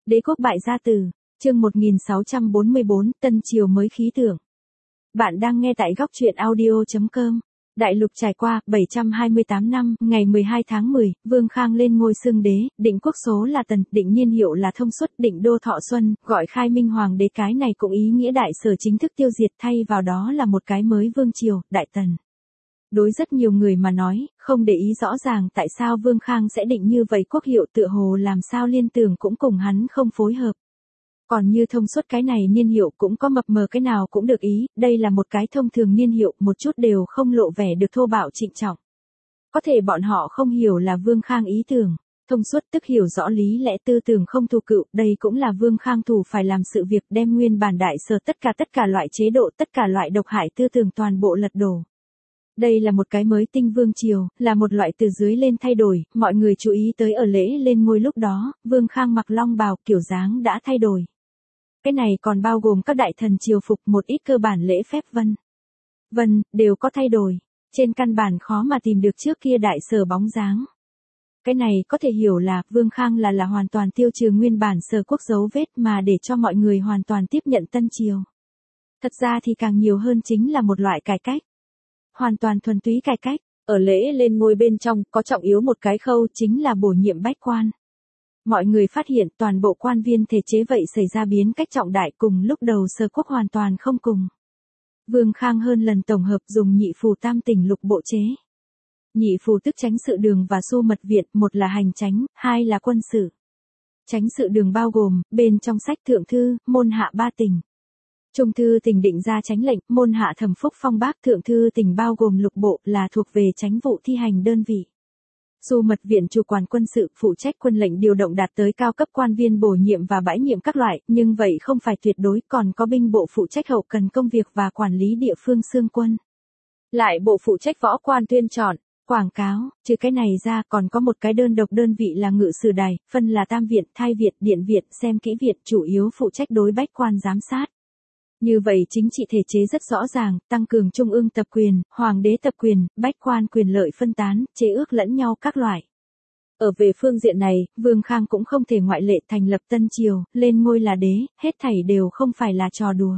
Đế quốc bại gia tử, chương 1644, Tân Triều mới khí tượng. Bạn đang nghe tại góc truyện audio.com. Đại lục trải qua 728 năm, ngày 12 tháng 10, Vương Khang lên ngôi xưng đế, định quốc số là Tần, định niên hiệu là Thông Suất, định đô Thọ Xuân, gọi khai minh hoàng đế, cái này cũng ý nghĩa đại sở chính thức tiêu diệt, thay vào đó là một cái mới vương triều, Đại Tần. Đối rất nhiều người mà nói, không để ý rõ ràng tại sao Vương Khang sẽ định như vậy quốc hiệu, tựa hồ làm sao liên tưởng cũng cùng hắn không phối hợp. Còn như Thông Suất cái này niên hiệu cũng có mập mờ cái nào cũng được ý, đây là một cái thông thường niên hiệu, một chút đều không lộ vẻ được thô bạo trịnh trọng. Có thể bọn họ không hiểu là Vương Khang ý tưởng. Thông Suất tức hiểu rõ lý lẽ tư tưởng không thù cựu, đây cũng là Vương Khang thủ phải làm sự việc đem nguyên bản đại sở tất cả loại chế độ, tất cả loại độc hại tư tưởng toàn bộ lật đổ. Đây là một cái mới tinh vương triều, là một loại từ dưới lên thay đổi, mọi người chú ý tới ở lễ lên ngôi lúc đó, Vương Khang mặc long bào, kiểu dáng đã thay đổi. Cái này còn bao gồm các đại thần triều phục, một ít cơ bản lễ phép vân, đều có thay đổi. Trên căn bản khó mà tìm được trước kia đại sở bóng dáng. Cái này có thể hiểu là Vương Khang là hoàn toàn tiêu trừ nguyên bản sở quốc dấu vết mà để cho mọi người hoàn toàn tiếp nhận Tân Triều. Thật ra thì càng nhiều hơn chính là một loại cải cách. Hoàn toàn thuần túy cải cách, ở lễ lên ngôi bên trong có trọng yếu một cái khâu chính là bổ nhiệm bách quan. Mọi người phát hiện toàn bộ quan viên thể chế vậy xảy ra biến cách trọng đại, cùng lúc đầu sở quốc hoàn toàn không cùng. Vương Khang hơn lần tổng hợp dùng nhị phù tam tỉnh lục bộ chế. Nhị phù tức chánh sự đường và xu mật viện, một là hành chánh, hai là quân sự. Chánh sự đường bao gồm, bên trong sách thượng thư, môn hạ ba tỉnh. Trung thư tỉnh định ra chánh lệnh, môn hạ thẩm phúc phong bác, thượng thư tỉnh bao gồm lục bộ là thuộc về chánh vụ thi hành đơn vị. Xu mật viện chủ quản quân sự, phụ trách quân lệnh điều động đạt tới cao cấp quan viên bổ nhiệm và bãi nhiệm các loại, nhưng vậy không phải tuyệt đối, còn có binh bộ phụ trách hậu cần công việc và quản lý địa phương xương quân. Lại bộ phụ trách võ quan tuyên chọn, quảng cáo, trừ cái này ra còn có một cái đơn độc đơn vị là ngự sử đài, phân là tam viện, thai viện, điện viện, xem kỹ viện, chủ yếu phụ trách đối bách quan giám sát. Như vậy chính trị thể chế rất rõ ràng, tăng cường trung ương tập quyền, hoàng đế tập quyền, bách quan quyền lợi phân tán, chế ước lẫn nhau các loại. Ở về phương diện này, Vương Khang cũng không thể ngoại lệ, thành lập Tân Triều, lên ngôi là đế, hết thảy đều không phải là trò đùa.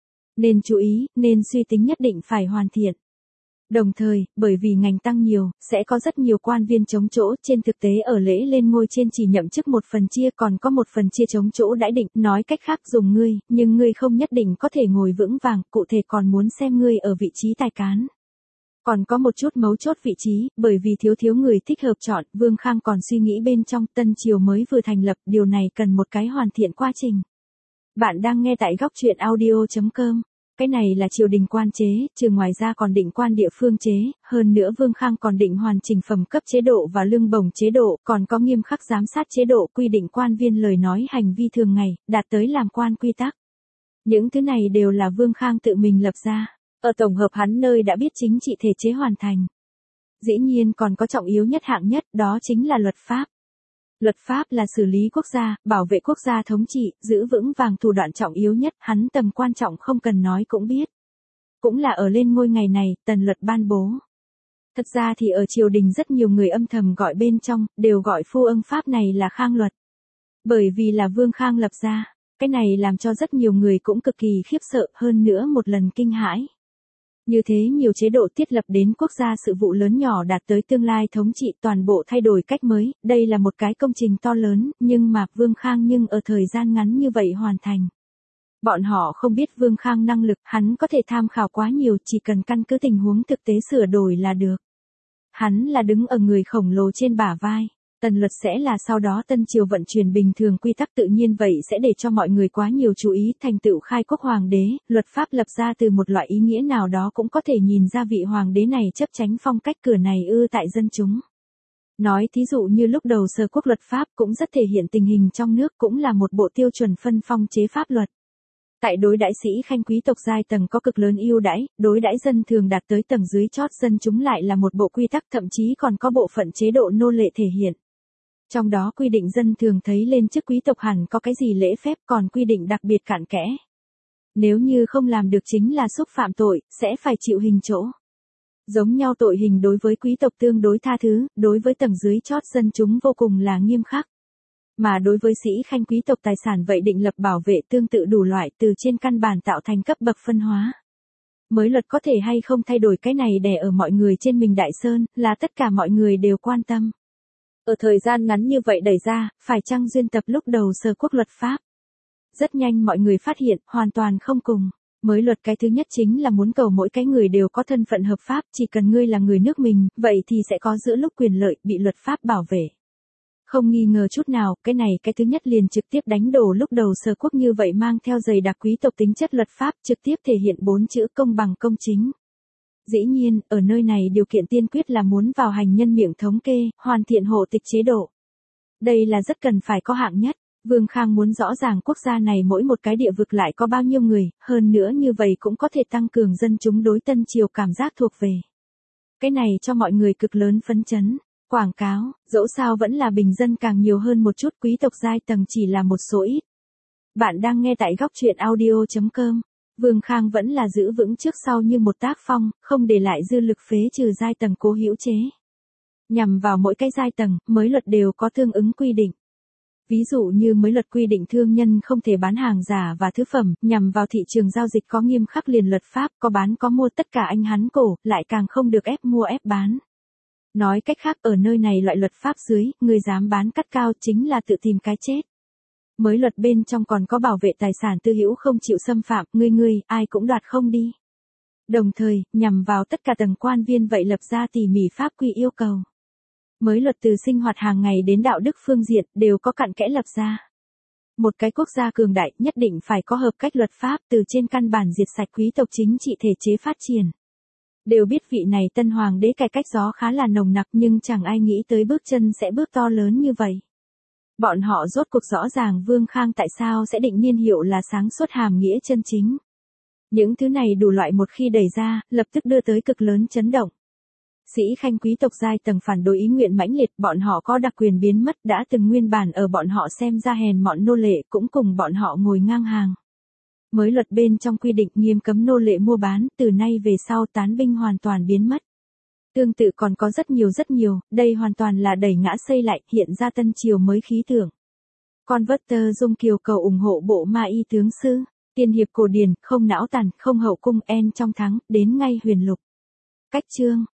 Nên chú ý, nên suy tính nhất định phải hoàn thiện. Đồng thời, bởi vì ngành tăng nhiều, sẽ có rất nhiều quan viên chống chỗ, trên thực tế ở lễ lên ngôi trên chỉ nhậm chức một phần chia, còn có một phần chia chống chỗ đãi định, nói cách khác dùng ngươi, nhưng ngươi không nhất định có thể ngồi vững vàng, cụ thể còn muốn xem ngươi ở vị trí tài cán. Còn có một chút mấu chốt vị trí, bởi vì thiếu người thích hợp chọn, Vương Khang còn suy nghĩ bên trong Tân Triều mới vừa thành lập, điều này cần một cái hoàn thiện quá trình. Bạn đang nghe tại góc truyện audio.com. Cái này là triều đình quan chế, trừ ngoài ra còn định quan địa phương chế, hơn nữa Vương Khang còn định hoàn chỉnh phẩm cấp chế độ và lương bổng chế độ, còn có nghiêm khắc giám sát chế độ, quy định quan viên lời nói hành vi thường ngày, đạt tới làm quan quy tắc. Những thứ này đều là Vương Khang tự mình lập ra, ở tổng hợp hắn nơi đã biết chính trị thể chế hoàn thành. Dĩ nhiên còn có trọng yếu nhất hạng nhất, đó chính là luật pháp. Luật pháp là xử lý quốc gia, bảo vệ quốc gia thống trị, giữ vững vàng thủ đoạn trọng yếu nhất, hắn tầm quan trọng không cần nói cũng biết. Cũng là ở lên ngôi ngày này, tần luật ban bố. Thật ra thì ở triều đình rất nhiều người âm thầm gọi bên trong, đều gọi phu ưng pháp này là Khang luật. Bởi vì là Vương Khang lập ra, cái này làm cho rất nhiều người cũng cực kỳ khiếp sợ, hơn nữa một lần kinh hãi. Như thế nhiều chế độ thiết lập đến quốc gia sự vụ lớn nhỏ đạt tới tương lai thống trị toàn bộ thay đổi cách mới, đây là một cái công trình to lớn, nhưng mà Vương Khang ở thời gian ngắn như vậy hoàn thành. Bọn họ không biết Vương Khang năng lực, hắn có thể tham khảo quá nhiều, chỉ cần căn cứ tình huống thực tế sửa đổi là được. Hắn là đứng ở người khổng lồ trên bả vai. Tần luật sẽ là sau đó Tân Triều vận chuyển bình thường quy tắc tự nhiên vậy sẽ để cho mọi người quá nhiều chú ý, thành tựu khai quốc hoàng đế, luật pháp lập ra từ một loại ý nghĩa nào đó cũng có thể nhìn ra vị hoàng đế này chấp chánh phong cách cửa này tại dân chúng. Nói thí dụ như lúc đầu sở quốc luật pháp cũng rất thể hiện tình hình trong nước, cũng là một bộ tiêu chuẩn phân phong chế pháp luật. Tại đối đãi sĩ khanh quý tộc giai tầng có cực lớn ưu đãi, đối đãi dân thường đạt tới tầng dưới chót dân chúng lại là một bộ quy tắc, thậm chí còn có bộ phận chế độ nô lệ thể hiện. Trong đó quy định dân thường thấy lên chức quý tộc hẳn có cái gì lễ phép, còn quy định đặc biệt cặn kẽ. Nếu như không làm được chính là xúc phạm tội, sẽ phải chịu hình chỗ. Giống nhau tội hình đối với quý tộc tương đối tha thứ, đối với tầng dưới chót dân chúng vô cùng là nghiêm khắc. Mà đối với sĩ khanh quý tộc tài sản vậy định lập bảo vệ tương tự đủ loại từ trên căn bản tạo thành cấp bậc phân hóa. Mới luật có thể hay không thay đổi cái này đè ở mọi người trên mình Đại Sơn, là tất cả mọi người đều quan tâm. Ở thời gian ngắn như vậy đẩy ra, phải chăng duyên tập lúc đầu Sở Quốc luật pháp? Rất nhanh mọi người phát hiện, hoàn toàn không cùng. Mới luật cái thứ nhất chính là muốn cầu mỗi cái người đều có thân phận hợp pháp, chỉ cần ngươi là người nước mình, vậy thì sẽ có giữa lúc quyền lợi bị luật pháp bảo vệ. Không nghi ngờ chút nào, cái thứ nhất liền trực tiếp đánh đổ lúc đầu Sở Quốc như vậy mang theo dày đặc quý tộc tính chất luật pháp, trực tiếp thể hiện 4 chữ công bằng công chính. Dĩ nhiên, ở nơi này điều kiện tiên quyết là muốn vào hành nhân miệng thống kê, hoàn thiện hộ tịch chế độ. Đây là rất cần phải có hạng nhất. Vương Khang muốn rõ ràng quốc gia này mỗi một cái địa vực lại có bao nhiêu người, hơn nữa như vậy cũng có thể tăng cường dân chúng đối Tân Triều cảm giác thuộc về. Cái này cho mọi người cực lớn phấn chấn. Quảng cáo, dẫu sao vẫn là bình dân càng nhiều hơn một chút, quý tộc giai tầng chỉ là một số ít. Bạn đang nghe tại góc truyện audio.com. Vương Khang vẫn là giữ vững trước sau như một tác phong, không để lại dư lực phế trừ giai tầng cố hữu chế. Nhằm vào mỗi cái giai tầng, mới luật đều có tương ứng quy định. Ví dụ như mới luật quy định thương nhân không thể bán hàng giả và thứ phẩm, nhằm vào thị trường giao dịch có nghiêm khắc liền luật pháp, có bán có mua tất cả anh hắn cổ, lại càng không được ép mua ép bán. Nói cách khác ở nơi này loại luật pháp dưới, người dám bán cắt cao chính là tự tìm cái chết. Mới luật bên trong còn có bảo vệ tài sản tư hữu không chịu xâm phạm, ngươi, ai cũng đoạt không đi. Đồng thời, nhằm vào tất cả tầng quan viên vậy lập ra tỉ mỉ pháp quy yêu cầu. Mới luật từ sinh hoạt hàng ngày đến đạo đức phương diện đều có cặn kẽ lập ra. Một cái quốc gia cường đại nhất định phải có hợp cách luật pháp từ trên căn bản diệt sạch quý tộc chính trị thể chế phát triển. Đều biết vị này tân hoàng đế cải cách gió khá là nồng nặc nhưng chẳng ai nghĩ tới bước chân sẽ bước to lớn như vậy. Bọn họ rốt cuộc rõ ràng Vương Khang tại sao sẽ định niên hiệu là sáng suốt hàm nghĩa chân chính. Những thứ này đủ loại một khi đẩy ra, lập tức đưa tới cực lớn chấn động. Sĩ khanh quý tộc giai tầng phản đối ý nguyện mãnh liệt, bọn họ có đặc quyền biến mất đã từng nguyên bản ở bọn họ xem ra hèn mọn nô lệ cũng cùng bọn họ ngồi ngang hàng. Mới luật bên trong quy định nghiêm cấm nô lệ mua bán, từ nay về sau tán binh hoàn toàn biến mất. Tương tự còn có rất nhiều, đây hoàn toàn là đẩy ngã xây lại, hiện ra Tân Triều mới khí tượng. Converter Dung Kiều cầu ủng hộ bộ ma y tướng sư, tiên hiệp cổ điển, không não tàn, không hậu cung en trong thắng, đến ngay huyền lục. Cách chương